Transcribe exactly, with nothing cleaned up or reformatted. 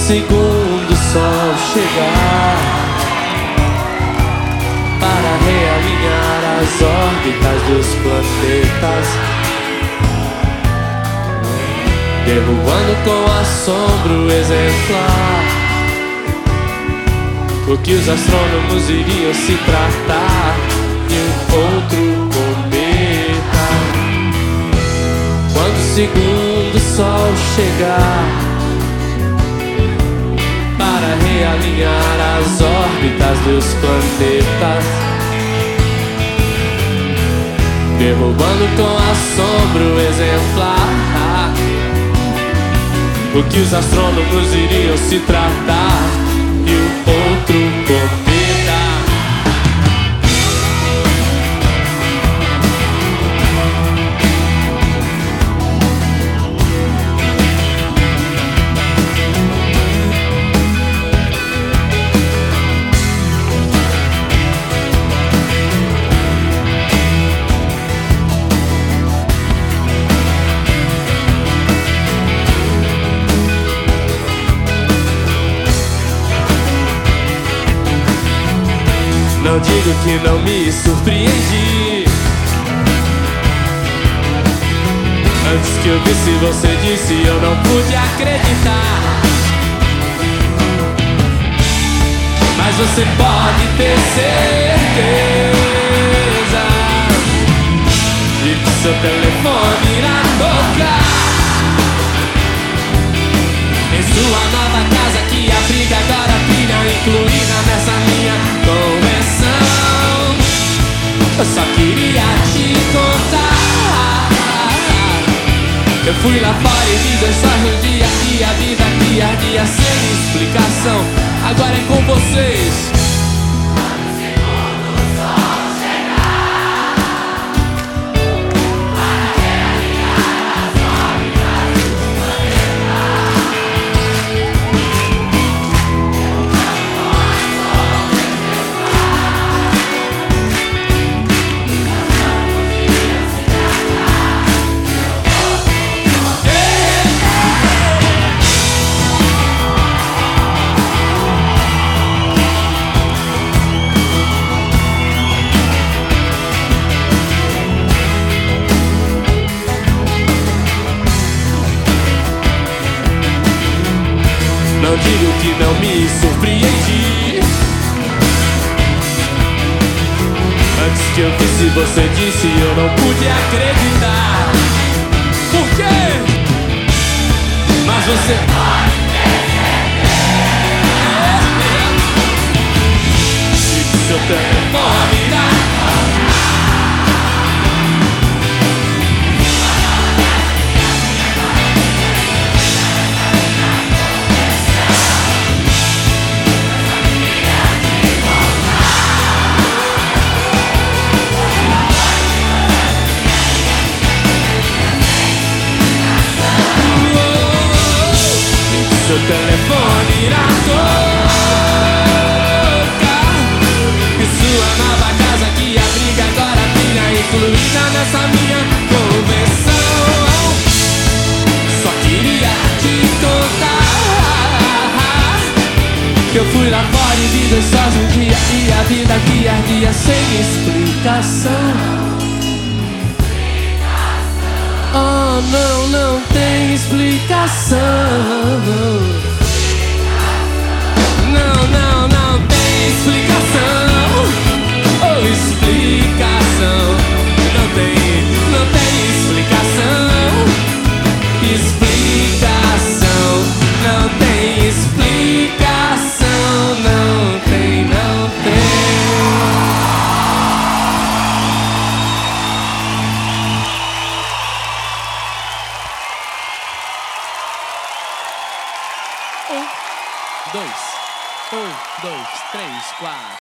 segundo sol chegar para realinhar as órbitas dos planetas, derrubando com assombro exemplar o que os astrônomos iriam se tratar de um outro cometa. Quando o segundo sol chegar para realinhar as órbitas dos planetas, derrubando com assombro exemplar o que os astrônomos iriam se tratar de um outro cometa. Não digo que não me surpreendi. Antes que eu visse você disse, eu não pude acreditar. Mas você pode ter certeza de que seu telefone irá tocar em sua nova casa que abriga agora filha incluída nessa minha convenção. Eu só queria te contar, eu fui lá fora e vi dois sóis no dia e a vida que ardia sem explicação. Agora é com vocês. Não digo que não me surpreendi. Antes que eu visse você disse, eu não pude acreditar. Por quê? Mas você pode ter certeza de que seu telefone irá seu telefone irá tocar em sua nova casa que abriga agora filha incluída nessa minha convenção. Só queria te contar que eu fui lá fora e vi dois sóis um dia e a vida que ardia sem explicação. Oh, não, não tem explicação. Não, não, não tem explicação. Oh, explicação. Não tem, não tem explicação. Explicação. Não tem explicação. Não tem, não tem. Um, dois, um, dois, três, quatro.